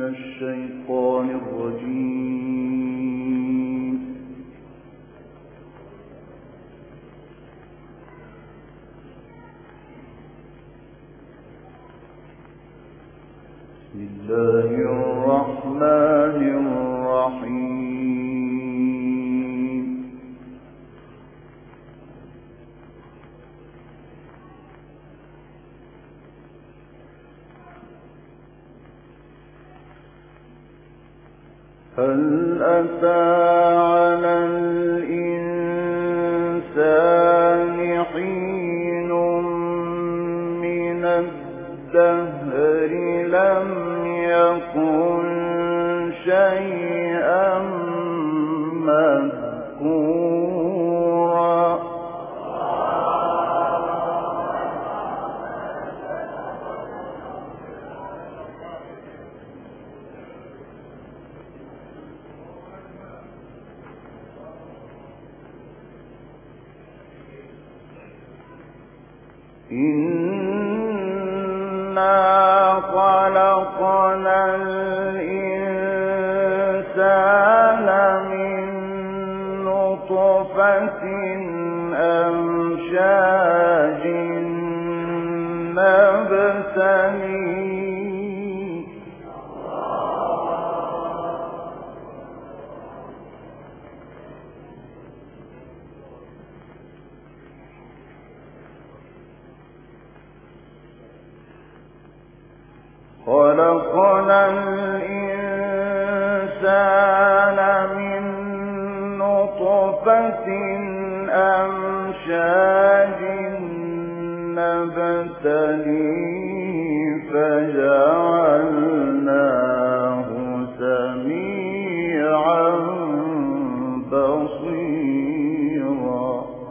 الشيطان الرجيم. بسم الله الرحمن الرحيم. هل أتى على الإنسان حين من الدهر لم يكن شيئا مذكورا. إنا خلقنا الإنسان من نطفة أمشاج نبتليه خلقنا الإنسان من نطفة أمشاج نبتليه فجعلناه سميعا بصيرا.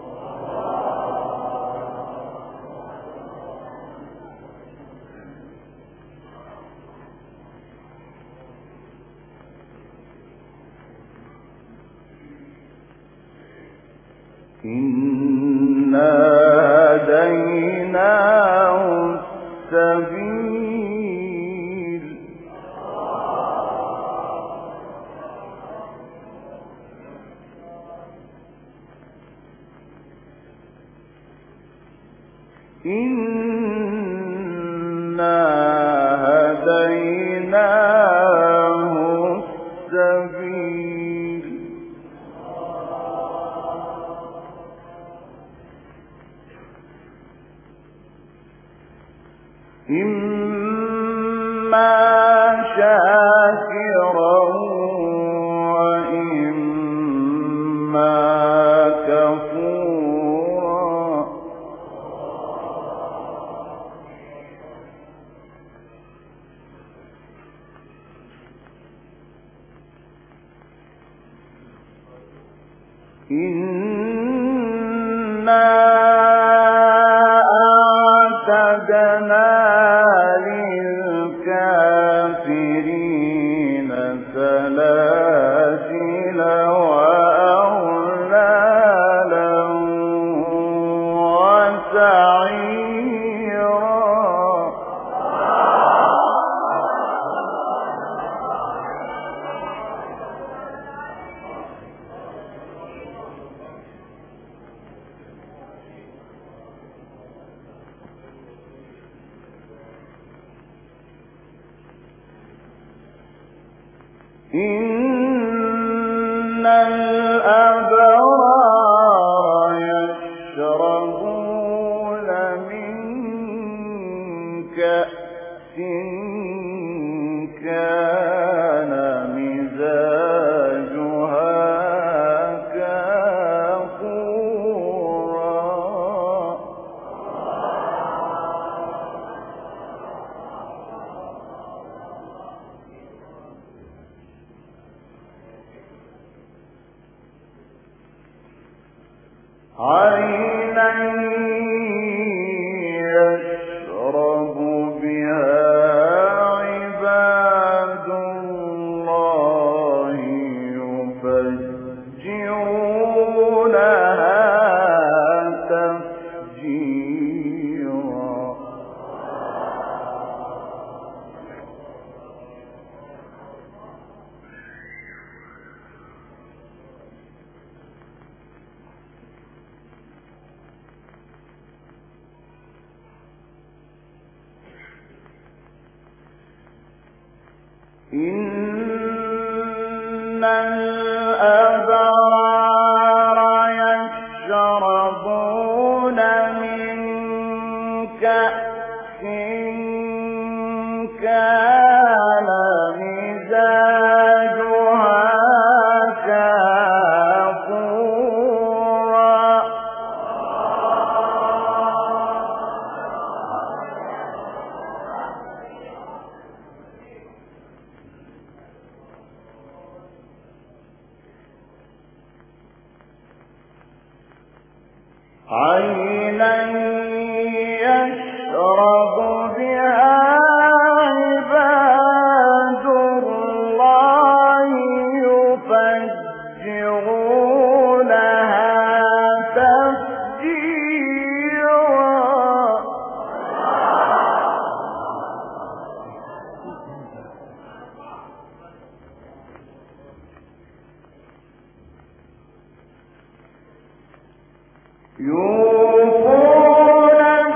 إنا هديناه السبيل إنا هديناه السبيل إما شاكرا وإما كفورا. إنا أعتدنا للكافرين سلاسل وأغلالا وسعيرا. إن الأبرار يشربون من كأس كان مزاجها كافورا. عينا يشرب بها إن الأبرار يشربون من كأس كان مزاجها كافورا عينا يشرب بها عباد الله يفجرونها تفجيرا يوفون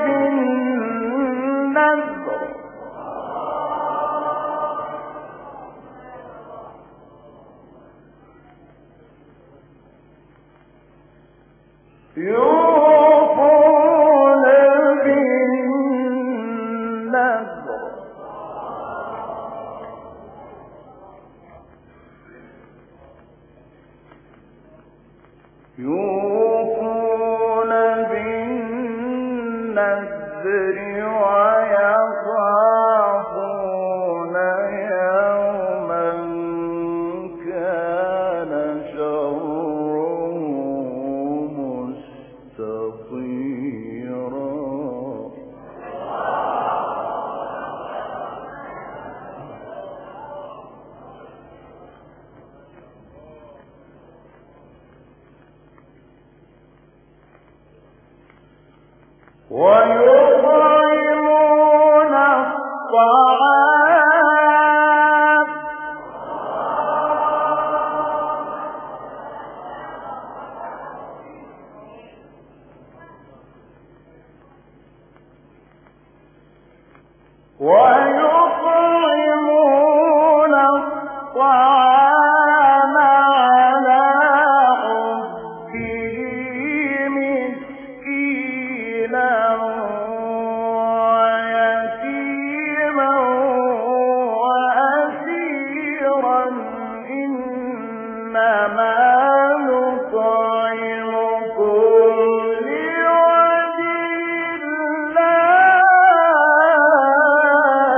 بالنذر يوفون بالنذر يوفون بالنذر ويخافون يوما كان شره مستطيرا ويطعمون الطعام على حبه مسكينا ويتيما وأسيرا إنما نطعمكم لوجه الله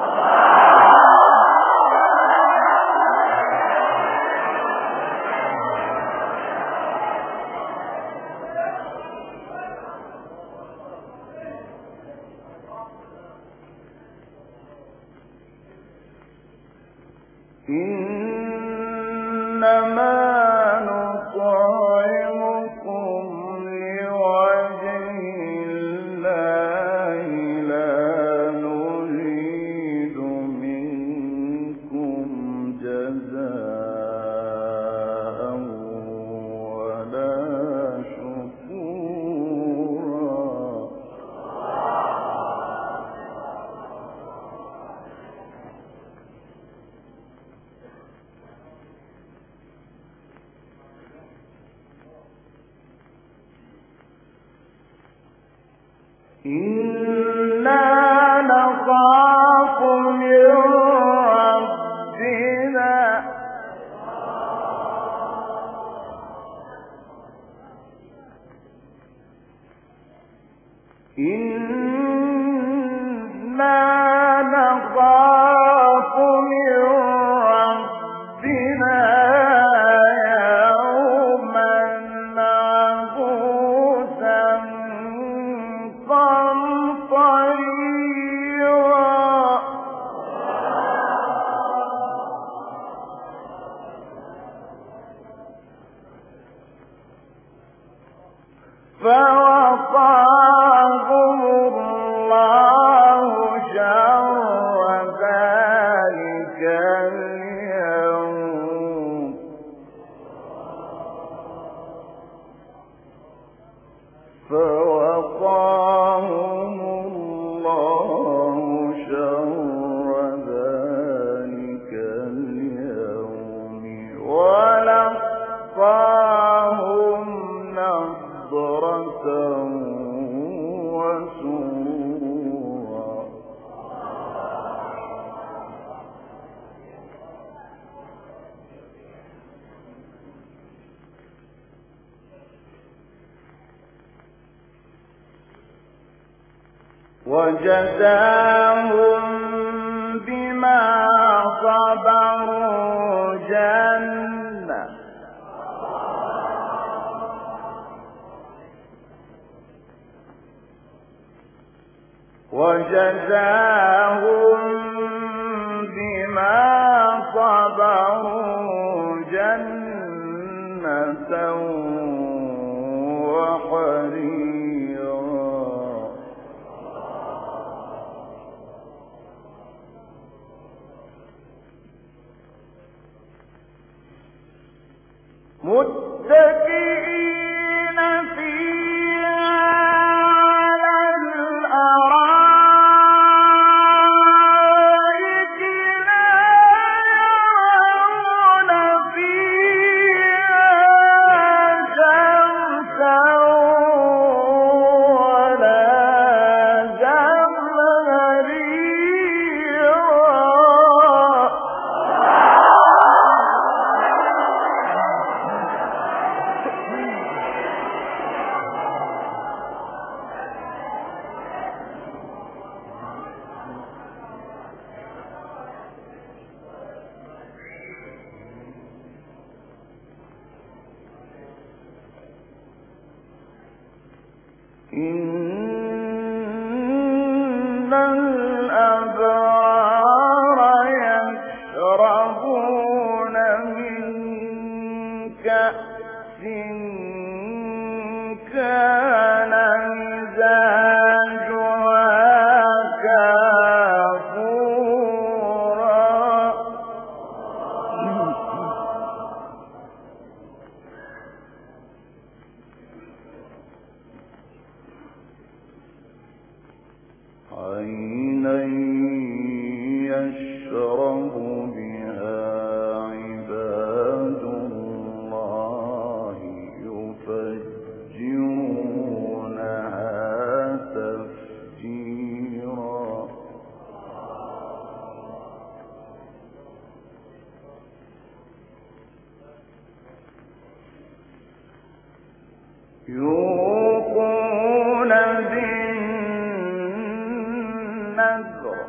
إنما نطعمكم لوجه الله لا نريد منكم جزاء ولا شكورا إنا نخاف من ربنا يوما عبوسا قمطريرا فوقاهم الله شر ذلك اليوم فوقاهم الله وجزاهم بما صبروا جنة وحريرا. متكئين فيها على الأرائك لا يرون فيها شمسا ولا زمهريرا. إن الأبرار يشربون من كأس كان مزاجها كافورا. عينا يشرب بها عباد الله يفجرونها تفجيرا. يوقون بالنذر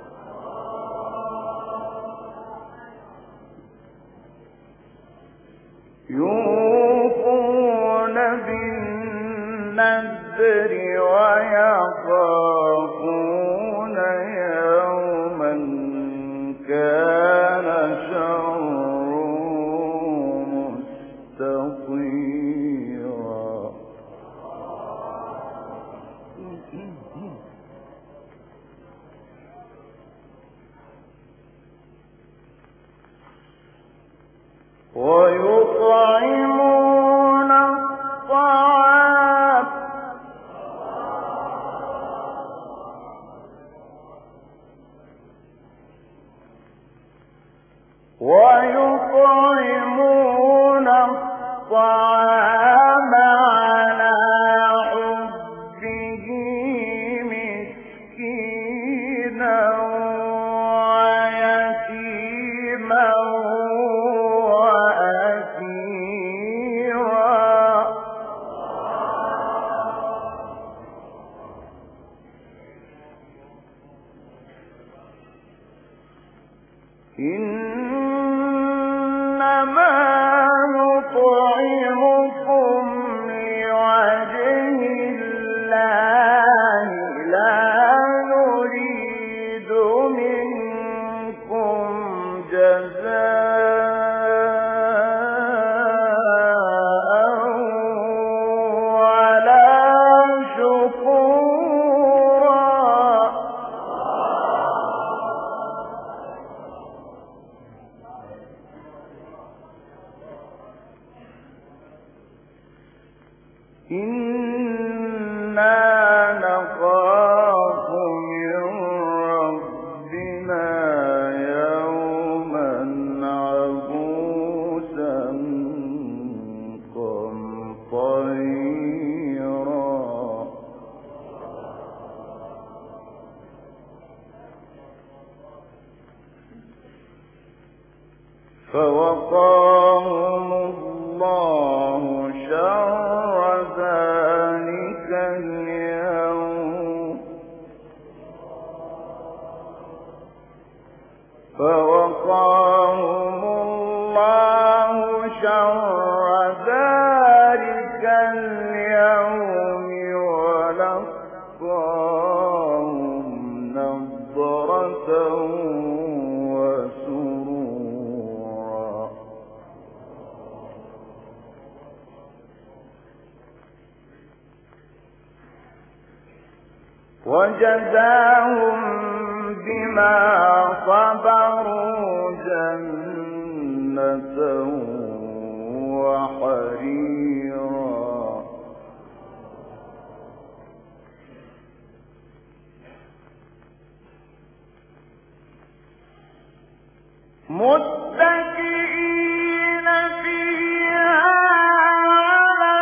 ويخافون يوما كان شره مستطيرا. ويطعمون الطعام على حبه مسكينا ويتيما وأسيرا. إنما نطعمكم لوجه الله لا نريد منكم جزاء ولا شكورا. إنا نخاف من ربنا يوما عبوسا قمطريرا. فوقاهم الله شر ذلك اليوم ولقاهم نضرة وسرورا وجزاهم بما صبروا جنة وحريرا متكئين فيها على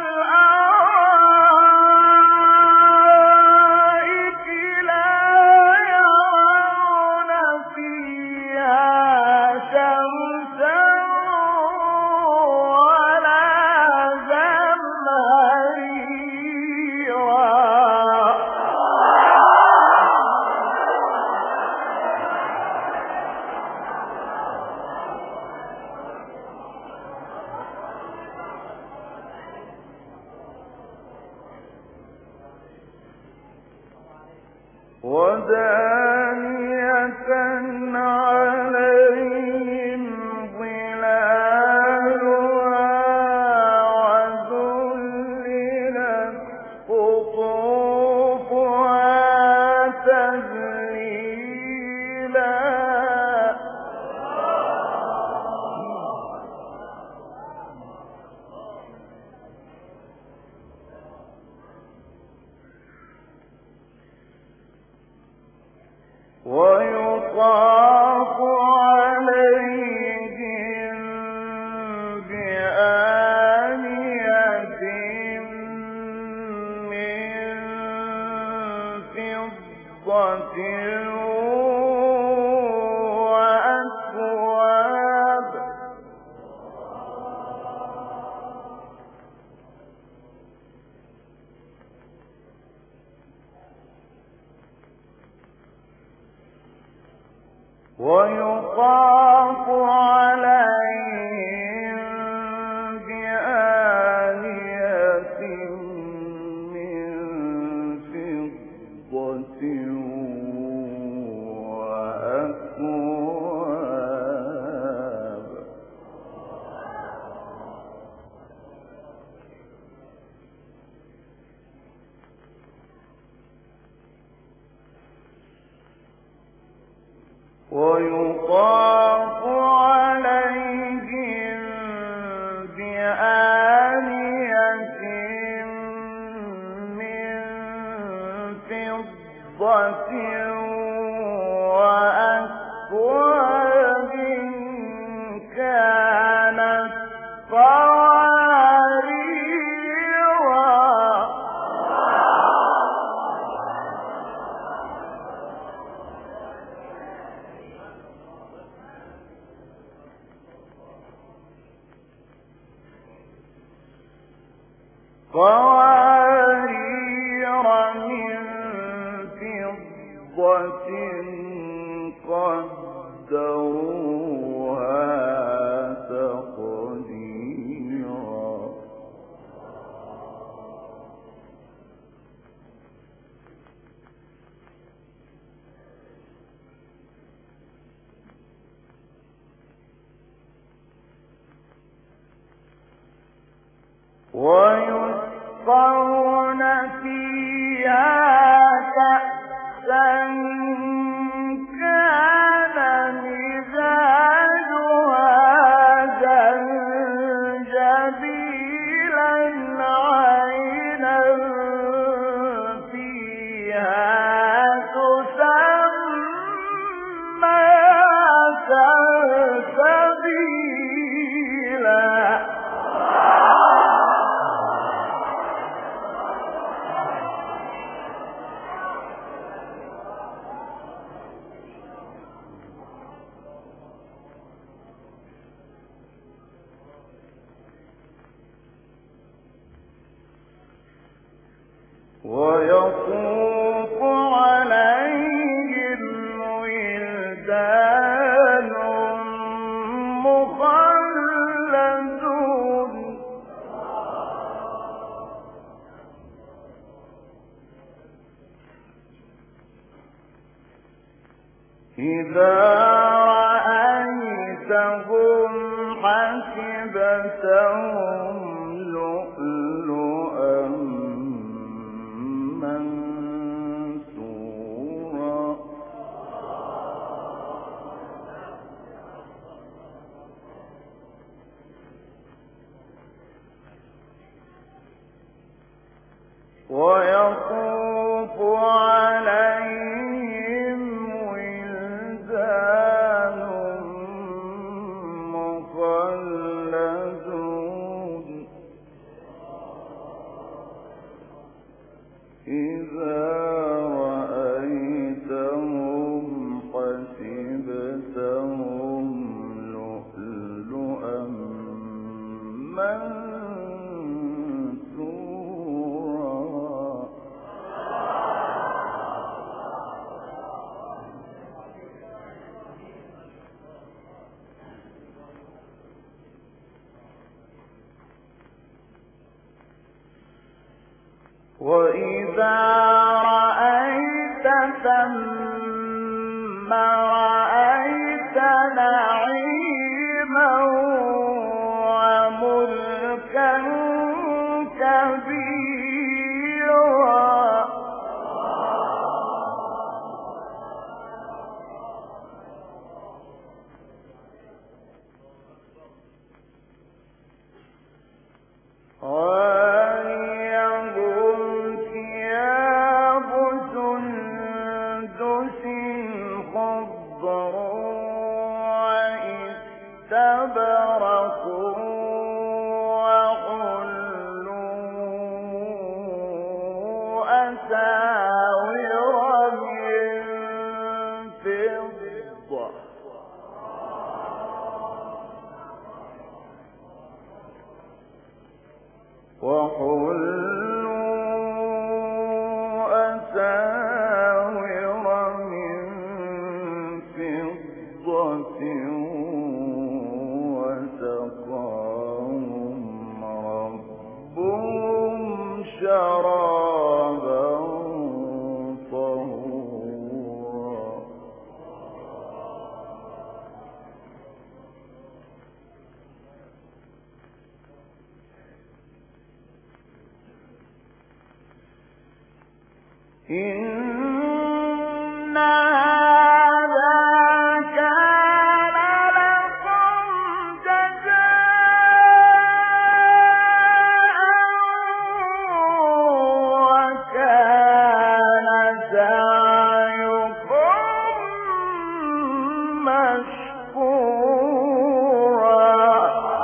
الأرائك لا يرون فيها شمسا ولا زمهريرا ودانية عليهم ظلالها وذللت قطوفها تذليلا ويطاف عليهم بآنية من فضة وأكواب ويطاف عليهم بآنية من فضة وأكواب ويطاف عليهم بآنية من فضة وأكواب كانت قواريرا من فضة قدروها تقديرا ويسقون فيها كأسا كان مزاجها زنجبيلا عينا فيها تسمى سلسبيلا ويطوف عليهم ولدان مخلدون إذا رأيتهم حسبتهم لؤلؤا منثورا ويطوف عليهم ولدان مخلدون إذا رأيتهم حسبتهم لؤلؤا منثورا وإذا رأيت ثم رأيت نعيما وملكا كبيرا عاليهم ثياب سندس خضر واستبرق وحلوا أساور من فضة وسقاهم ربهم شرابا طهورا إن هذا كان لكم جزاء وكان سعيكم مشكورا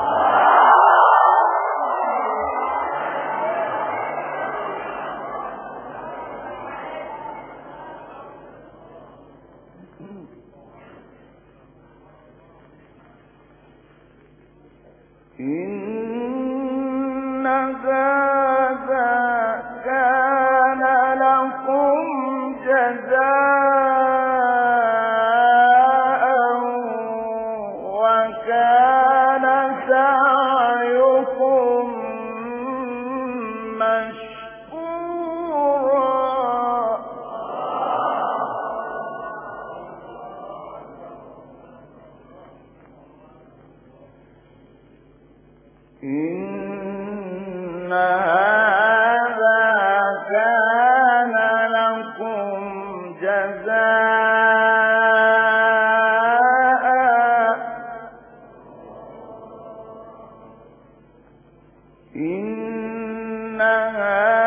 إن هذا كان لكم جزاء وكان سعيكم مشكورا إن هذا كان لكم جزاء إن هذا